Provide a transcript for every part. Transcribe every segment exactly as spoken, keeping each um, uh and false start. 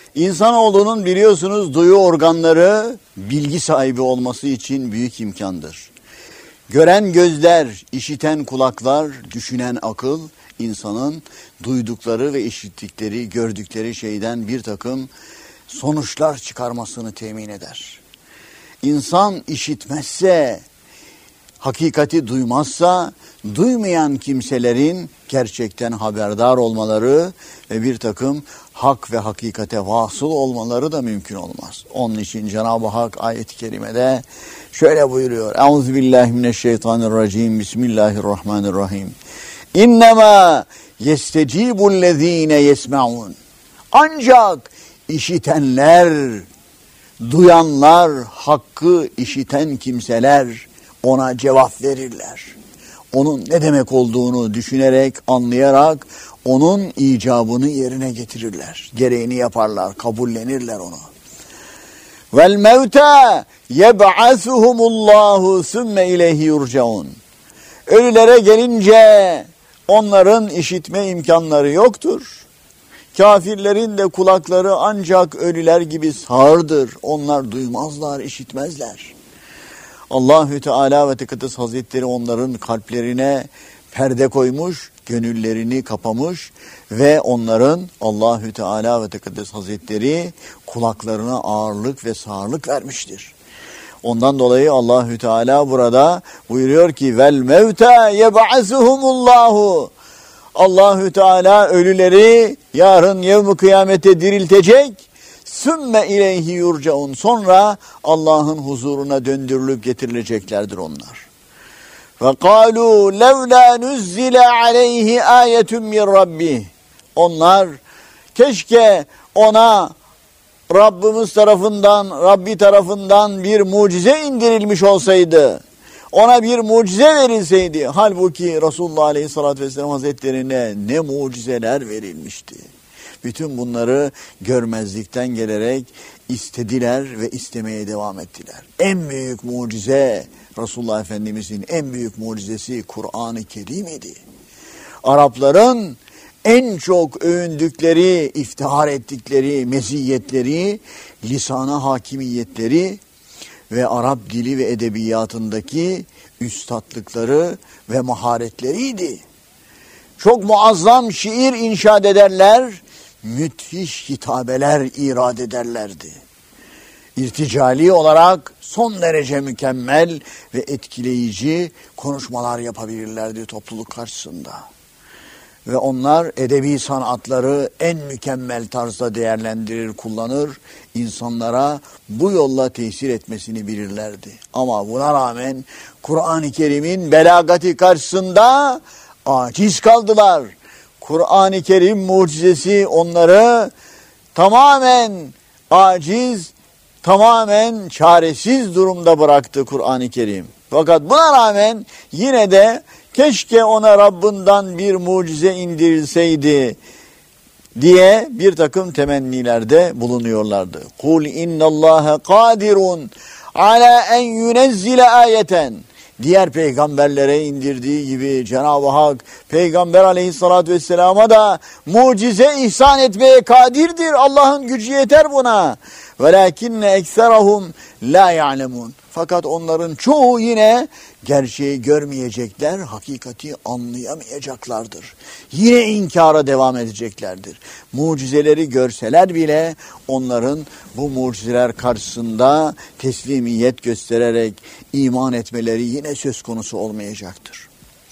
İnsanoğlunun biliyorsunuz duyu organları bilgi sahibi olması için büyük imkandır. Gören gözler, işiten kulaklar, düşünen akıl, insanın duydukları ve işittikleri, gördükleri şeyden bir takım sonuçlar çıkarmasını temin eder. İnsan işitmezse, hakikati duymazsa, duymayan kimselerin gerçekten haberdar olmaları ve bir takım hak ve hakikate vasıl olmaları da mümkün olmaz. Onun için Cenab-ı Hak ayet-i kerimede şöyle buyuruyor. Euzubillahimineşşeytanirracim. Bismillahirrahmanirrahim. İnnemâ yestecîbullezîne yesme'ûn. Ancak işitenler, duyanlar, hakkı işiten kimseler ona cevap verirler. Onun ne demek olduğunu düşünerek, anlayarak onun icabını yerine getirirler. Gereğini yaparlar, kabullenirler onu. Vel mevta yeb'asuhumullahu sümme ileyhi yurcaun. Ölülere gelince onların işitme imkanları yoktur. Kafirlerin de kulakları ancak ölüler gibi sağırdır. Onlar duymazlar, işitmezler. Allahü Teala ve Tekaddes Hazretleri onların kalplerine perde koymuş, gönüllerini kapamış ve onların Allahü Teala ve Tekaddes Hazretleri kulaklarına ağırlık ve sağırlık vermiştir. Ondan dolayı Allahü Teala burada buyuruyor ki vel mevta yeb'asuhumullahu. Allahü Teala ölüleri yarın yevm-i kıyamete diriltecek. Sümme ileyhi yurcaun. Sonra Allah'ın huzuruna döndürülüp getirileceklerdir onlar. Ve kâlû levlâ nuzzile aleyhi âyetun min rabbih. Onlar keşke ona Rabbimiz tarafından, Rabbi tarafından bir mucize indirilmiş olsaydı. Ona bir mucize verilseydi. Halbuki Resulullah Aleyhisselatü Vesselam Hazretlerine ne mucizeler verilmişti. Bütün bunları görmezlikten gelerek istediler ve istemeye devam ettiler. En büyük mucize Resulullah Efendimizin en büyük mucizesi Kur'an-ı Kerim idi. Arapların en çok övündükleri, iftihar ettikleri meziyetleri, lisana hakimiyetleri ve Arap dili ve edebiyatındaki üstatlıkları ve maharetleriydi. Çok muazzam şiir inşa ederler, müthiş hitabeler irad ederlerdi. İrticali olarak son derece mükemmel ve etkileyici konuşmalar yapabilirlerdi topluluk karşısında. Ve onlar edebi sanatları en mükemmel tarzda değerlendirir, kullanır, insanlara bu yolla tesir etmesini bilirlerdi. Ama buna rağmen Kur'an-ı Kerim'in belagati karşısında aciz kaldılar. Kur'an-ı Kerim mucizesi onları tamamen aciz, tamamen çaresiz durumda bıraktı Kur'an-ı Kerim. Fakat buna rağmen yine de keşke ona Rabbinden bir mucize indirilseydi diye bir takım temennilerde bulunuyorlardı. Kul innallâhe kadirun ala en yunezzile ayeten. Diğer peygamberlere indirdiği gibi Cenab-ı Hak Peygamber Aleyhisselatü Vesselam'a da mucize ihsan etmeye kadirdir. Allah'ın gücü yeter buna. Velakinne ekserahum la ya'lemun. Fakat onların çoğu yine gerçeği görmeyecekler, hakikati anlayamayacaklardır. Yine inkara devam edeceklerdir. Mucizeleri görseler bile onların bu mucizeler karşısında teslimiyet göstererek iman etmeleri yine söz konusu olmayacaktır.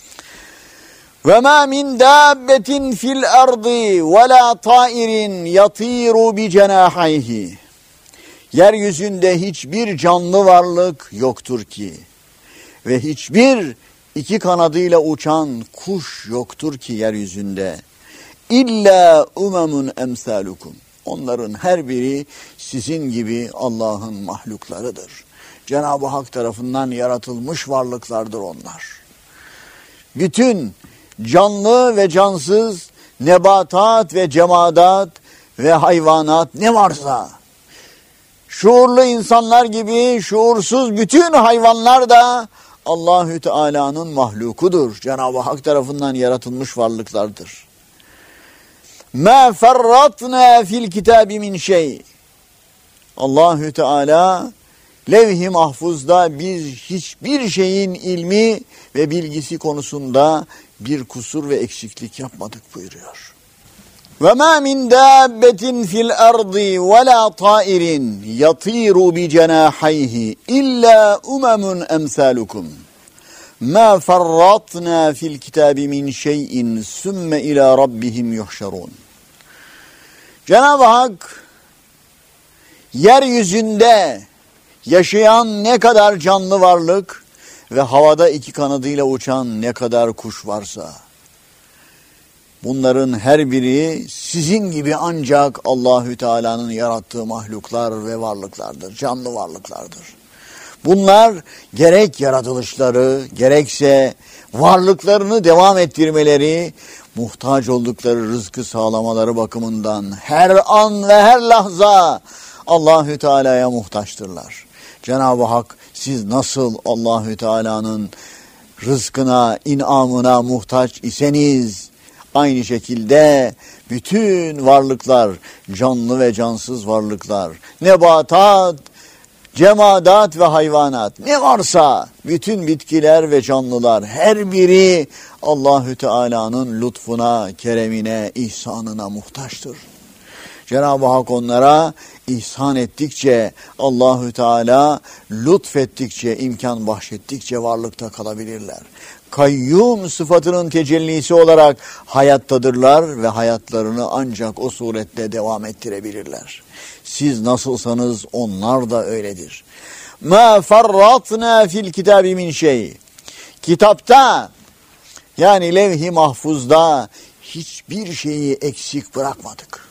Ve ma min dabbetin fil ardı ve la tairin yatiru bi cenahayhi. Yeryüzünde hiçbir canlı varlık yoktur ki ve hiçbir iki kanadıyla uçan kuş yoktur ki yeryüzünde. İlla umemun emsalukum. Onların her biri sizin gibi Allah'ın mahluklarıdır. Cenab-ı Hak tarafından yaratılmış varlıklardır onlar. Bütün canlı ve cansız, nebatat ve cemadat ve hayvanat ne varsa, şuurlu insanlar gibi şuursuz bütün hayvanlar da Allahü Teala'nın mahlukudur. Cenab-ı Hak tarafından yaratılmış varlıklardır. مَا فَرَّطْنَا فِي الْكِتَابِ مِنْ şey. Allahü Teala levh-i mahfuzda biz hiçbir şeyin ilmi ve bilgisi konusunda bir kusur ve eksiklik yapmadık buyuruyor. Ve ma min dabbetin fil ardı ve la tairin yatiru bi cenahayhi illa umemun emsalukum. Ma farratna fil kitabi min şeyin sümme ila rabbihim yuhşarun. Cenab-ı Hak yeryüzünde yaşayan ne kadar canlı varlık ve havada iki kanadıyla uçan ne kadar kuş varsa, bunların her biri sizin gibi ancak Allahü Teala'nın yarattığı mahluklar ve varlıklardır, canlı varlıklardır. Bunlar gerek yaratılışları, gerekse varlıklarını devam ettirmeleri, muhtaç oldukları rızkı sağlamaları bakımından her an ve her lahza Allahü Teala'ya muhtaçtırlar. Cenab-ı Hak siz nasıl Allahü Teala'nın rızkına, inamına muhtaç iseniz, aynı şekilde bütün varlıklar, canlı ve cansız varlıklar, nebatat, cemadat ve hayvanat, ne varsa bütün bitkiler ve canlılar her biri Allahü Teala'nın lütfuna, keremine, ihsanına muhtaçtır. Cenab-ı Hak onlara ihsan ettikçe, Allahü Teala lütfettikçe, imkan bahşettikçe varlıkta kalabilirler. Kayyum sıfatının tecellisi olarak hayattadırlar ve hayatlarını ancak o surette devam ettirebilirler. Siz nasılsanız onlar da öyledir. Ma farratna fil kitabi min şey. Kitapta, yani levh-i mahfuzda hiçbir şeyi eksik bırakmadık.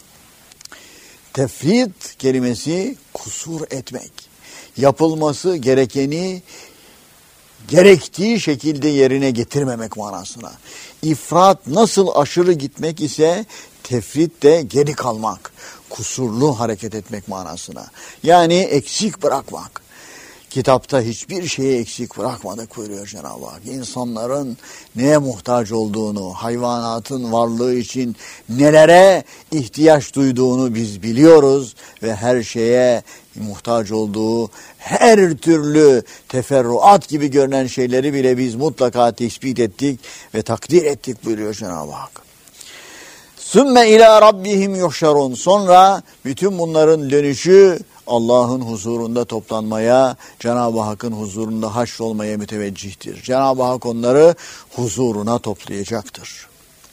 Tefrit kelimesi kusur etmek. Yapılması gerekeni gerektiği şekilde yerine getirmemek manasına. İfrat nasıl aşırı gitmek ise tefrit de geri kalmak, kusurlu hareket etmek manasına. Yani eksik bırakmak. Kitapta hiçbir şeyi eksik bırakmadık buyuruyor Cenab-ı Hak. İnsanların neye muhtaç olduğunu, hayvanatın varlığı için nelere ihtiyaç duyduğunu biz biliyoruz ve her şeye muhtaç olduğu her türlü teferruat gibi görünen şeyleri bile biz mutlaka tespit ettik ve takdir ettik buyuruyor Cenab-ı Hak. Sümme ila rabbihim yuhşarun. Sonra bütün bunların dönüşü Allah'ın huzurunda toplanmaya, Cenab-ı Hakk'ın huzurunda haşrolmaya müteveccihtir. Cenab-ı Hak onları huzuruna toplayacaktır.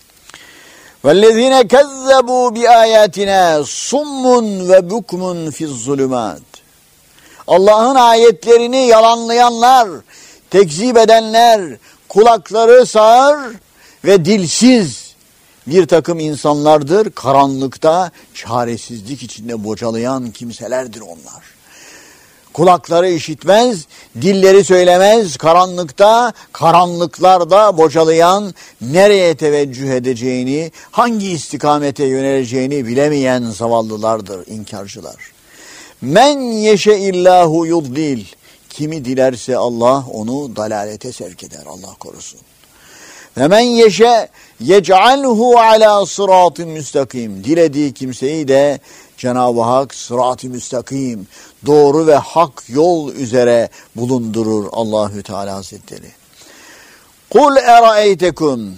وَالَّذ۪ينَ كَذَّبُوا بِآيَاتِنَا صُمٌّ وَبُكْمٌ فِي الظُّلُمَاتِ. Allah'ın ayetlerini yalanlayanlar, tekzip edenler, kulakları sağır ve dilsiz bir takım insanlardır. Karanlıkta çaresizlik içinde bocalayan kimselerdir onlar. Kulakları işitmez, dilleri söylemez, karanlıkta, karanlıklarda bocalayan, nereye teveccüh edeceğini, hangi istikamete yöneleceğini bilemeyen zavallılardır, inkarcılar. Men yeşeillahu yudlil. Kimi dilerse Allah onu dalalete sevk eder, Allah korusun. Ve men yeşe yec'alhu ala sıratın müstakim. Dilediği kimseyi de Cenab-ı Hak sırat-ı müstakim, doğru ve hak yol üzere bulundurur Allahü Teala Hazretleri. Kul eraeytekum.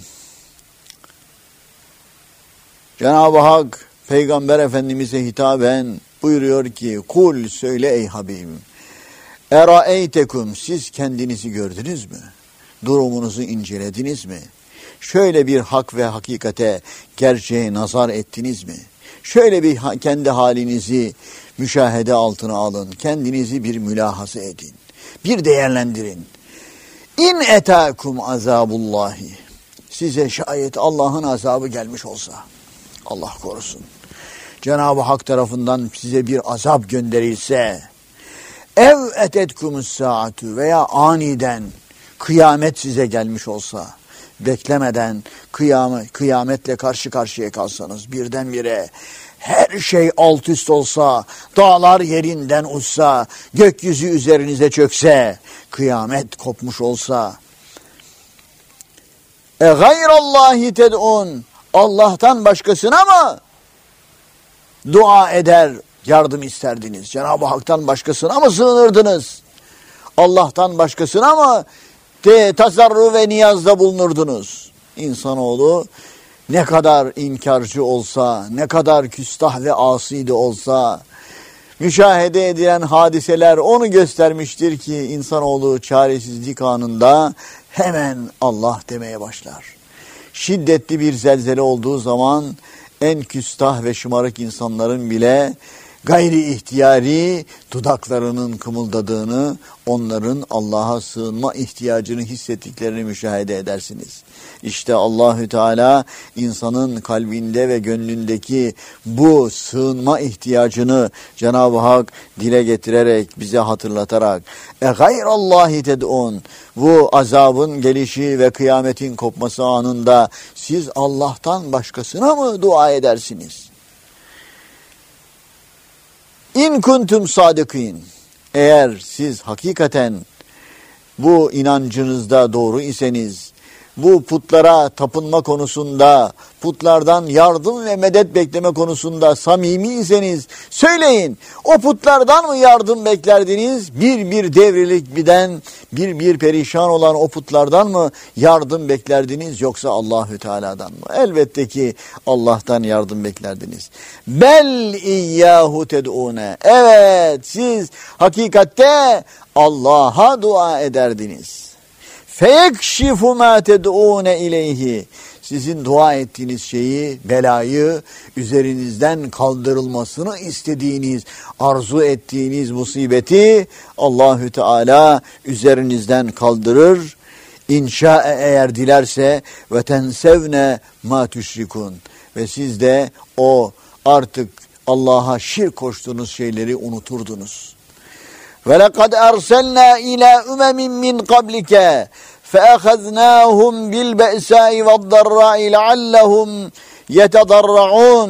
Cenab-ı Hak Peygamber Efendimiz'e hitaben buyuruyor ki, kul söyle ey Habibim. Eraeytekum, siz kendinizi gördünüz mü? Durumunuzu incelediniz mi? Şöyle bir hak ve hakikate, gerçeğe nazar ettiniz mi? Şöyle bir ha- kendi halinizi müşahede altına alın. Kendinizi bir mülahası edin. Bir değerlendirin. İn etâkum azabullahi. Size şayet Allah'ın azabı gelmiş olsa, Allah korusun, Cenab-ı Hak tarafından size bir azap gönderilse, ev etetkumus saatu, veya aniden kıyamet size gelmiş olsa, beklemeden kıyamet, kıyametle karşı karşıya kalsanız, birdenbire her şey alt üst olsa, dağlar yerinden uçsa, gökyüzü üzerinize çökse, kıyamet kopmuş olsa, e gayrallahi ted'un, Allah'tan başkasına mı dua eder, yardım isterdiniz? Cenab-ı Hak'tan başkasına mı sığınırdınız? Allah'tan başkasına mı te tasarruf ve niyazda bulunurdunuz? İnsanoğlu ne kadar inkarcı olsa, ne kadar küstah ve asi de olsa, müşahede edilen hadiseler onu göstermiştir ki insanoğlu çaresizlik anında hemen Allah demeye başlar. Şiddetli bir zelzele olduğu zaman en küstah ve şımarık insanların bile gayri ihtiyari dudaklarının kımıldadığını, onların Allah'a sığınma ihtiyacını hissettiklerini müşahede edersiniz. İşte Allahü Teala insanın kalbinde ve gönlündeki bu sığınma ihtiyacını Cenab-ı Hak dile getirerek, bize hatırlatarak e gayrallahi ted'un, bu azabın gelişi ve kıyametin kopması anında siz Allah'tan başkasına mı dua edersiniz? İn kuntum sadıkîn. Eğer siz hakikaten bu inancınızda doğru iseniz, bu putlara tapınma konusunda, putlardan yardım ve medet bekleme konusunda samimi iseniz söyleyin. O putlardan mı yardım beklerdiniz? Bir bir devrilik biden, bir bir perişan olan o putlardan mı yardım beklerdiniz? Yoksa Allahü Teala'dan mı? Elbette ki Allah'tan yardım beklerdiniz. Bel iyyahu ted'une. Evet, siz hakikatte Allah'a dua ederdiniz. Feyekşifu ma ted'une ileyhi. Sizin dua ettiğiniz şeyi, belayı, üzerinizden kaldırılmasını istediğiniz, arzu ettiğiniz musibeti Allahü Teala üzerinizden kaldırır. İnşa'e eğer dilerse ve tensevne ma tüşrikun. Ve siz de o artık Allah'a şirk koştuğunuz şeyleri unuturdunuz. وَلَقَدْ أَرْسَلْنَا إِلَى أُمَمٍ مِّنْ قَبْلِكَ فَأَخَذْنَاهُمْ بِالْبَأْسَاءِ وَالضَّرَّاءِ لَعَلَّهُمْ يَتَضَرَّعُونَ.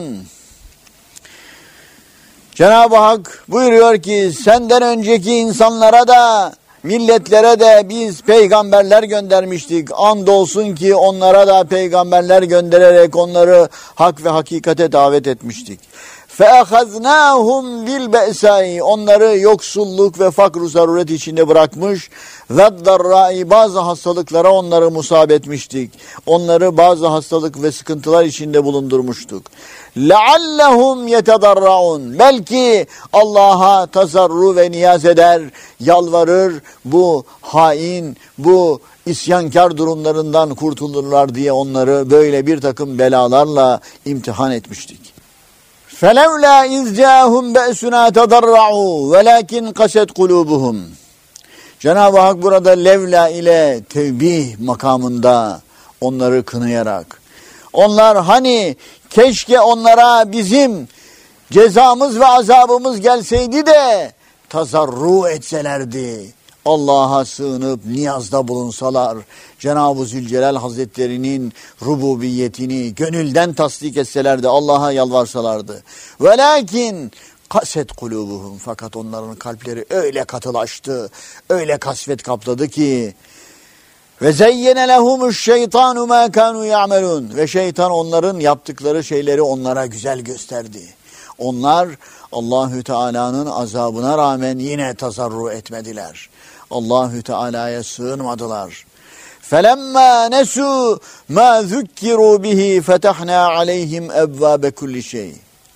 Cenab-ı Hak buyuruyor ki senden önceki insanlara da, milletlere de biz peygamberler göndermiştik. Andolsun ki onlara da peygamberler göndererek onları hak ve hakikate davet etmiştik. فَاَخَذْنَاهُمْ بِالْبَأْسَاءِ. Onları yoksulluk ve fakr-ı zaruret içinde bırakmış. وَالضَّرَّاءِ. Bazı hastalıklara onları musab etmiştik. Onları bazı hastalık ve sıkıntılar içinde bulundurmuştuk. لَعَلَّهُمْ يَتَضَرَّعُونَ. Belki Allah'a tasarruf ve niyaz eder, yalvarır, bu hain, bu isyankar durumlarından kurtulurlar diye onları böyle bir takım belalarla imtihan etmiştik. فَلَوْلَا اِذْ جَاءَهُمْ بَأْسُنَا تَضَرَّعُوا وَلَكِنْ قَسَتْ قُلُوبُهُمْ. Cenab-ı Hak burada levla ile tevbih makamında onları kınayarak, onlar hani keşke onlara bizim cezamız ve azabımız gelseydi de tazarru etselerdi, Allah'a sığınıp niyazda bulunsalar, Cenab-ı Zülcelal Hazretleri'nin rububiyetini gönülden tasdik etselerdi, Allah'a yalvarsalardı. Velakin kaset kulubuhum. Fakat onların kalpleri öyle katılaştı, öyle kasvet kapladı ki ve zeyyene lehumuş şeytanu ma kanu ya'melun. Ve şeytan onların yaptıkları şeyleri onlara güzel gösterdi. Onlar Allahü Teala'nın azabına rağmen yine tazarru etmediler. Allahü Teala'ya sığınmadılar. فَلَمَّا نَسُوا مَا ذُكِّرُوا بِهِ فَتَحْنَا عَلَيْهِمْ اَبْوَابَ كُلِّ شَيْءٍ.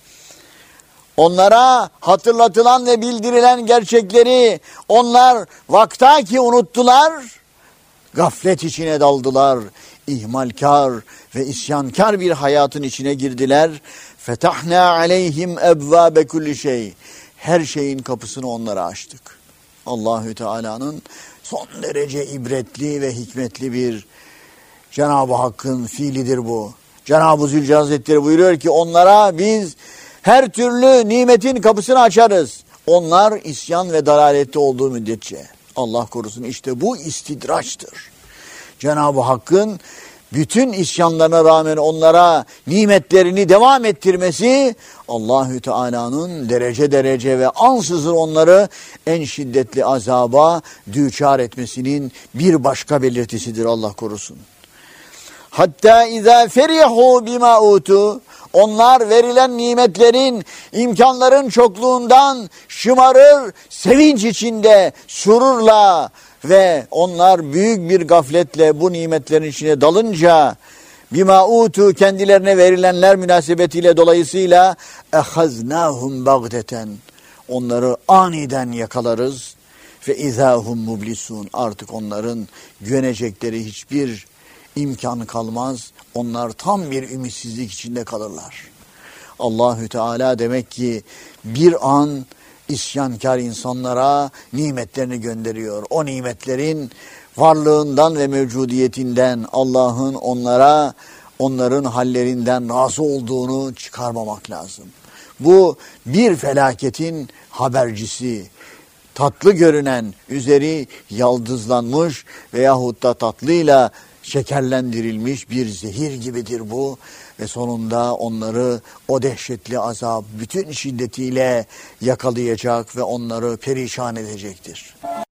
Onlara hatırlatılan ve bildirilen gerçekleri onlar vaktaki unuttular, gaflet içine daldılar, ihmalkar ve isyankar bir hayatın içine girdiler. فَتَحْنَا عَلَيْهِمْ اَبْوَابَ كُلِّ شَيْءٍ. Her şeyin kapısını onlara açtık. Allahü Teala'nın son derece ibretli ve hikmetli bir Cenab-ı Hakk'ın fiilidir bu. Cenab-ı Zülcelal Hazretleri buyuruyor ki onlara biz her türlü nimetin kapısını açarız. Onlar isyan ve dalalette olduğu müddetçe. Allah korusun, işte bu istidraçtır. Cenab-ı Hakk'ın bütün isyanlarına rağmen onlara nimetlerini devam ettirmesi, Allahü Teala'nın derece derece ve ansızın onları en şiddetli azaba düçar etmesinin bir başka belirtisidir, Allah korusun. Hatta izâ ferihu bimâ utu. Onlar verilen nimetlerin, imkanların çokluğundan şımarır, sevinç içinde, sururla ve onlar büyük bir gafletle bu nimetlerin içine dalınca bima utu kendilerine verilenler münasebetiyle dolayısıyla ehaznahum bagdeten onları aniden yakalarız ve izahum mublisun artık onların güvenecekleri hiçbir imkan kalmaz. Onlar tam bir ümitsizlik içinde kalırlar. Allahü Teala demek ki bir an isyankar insanlara nimetlerini gönderiyor. O nimetlerin varlığından ve mevcudiyetinden Allah'ın onlara, onların hallerinden razı olduğunu çıkarmamak lazım. Bu bir felaketin habercisi. Tatlı görünen, üzeri yaldızlanmış veyahut da tatlıyla şekerlendirilmiş bir zehir gibidir bu. Ve sonunda onları o dehşetli azap bütün şiddetiyle yakalayacak ve onları perişan edecektir.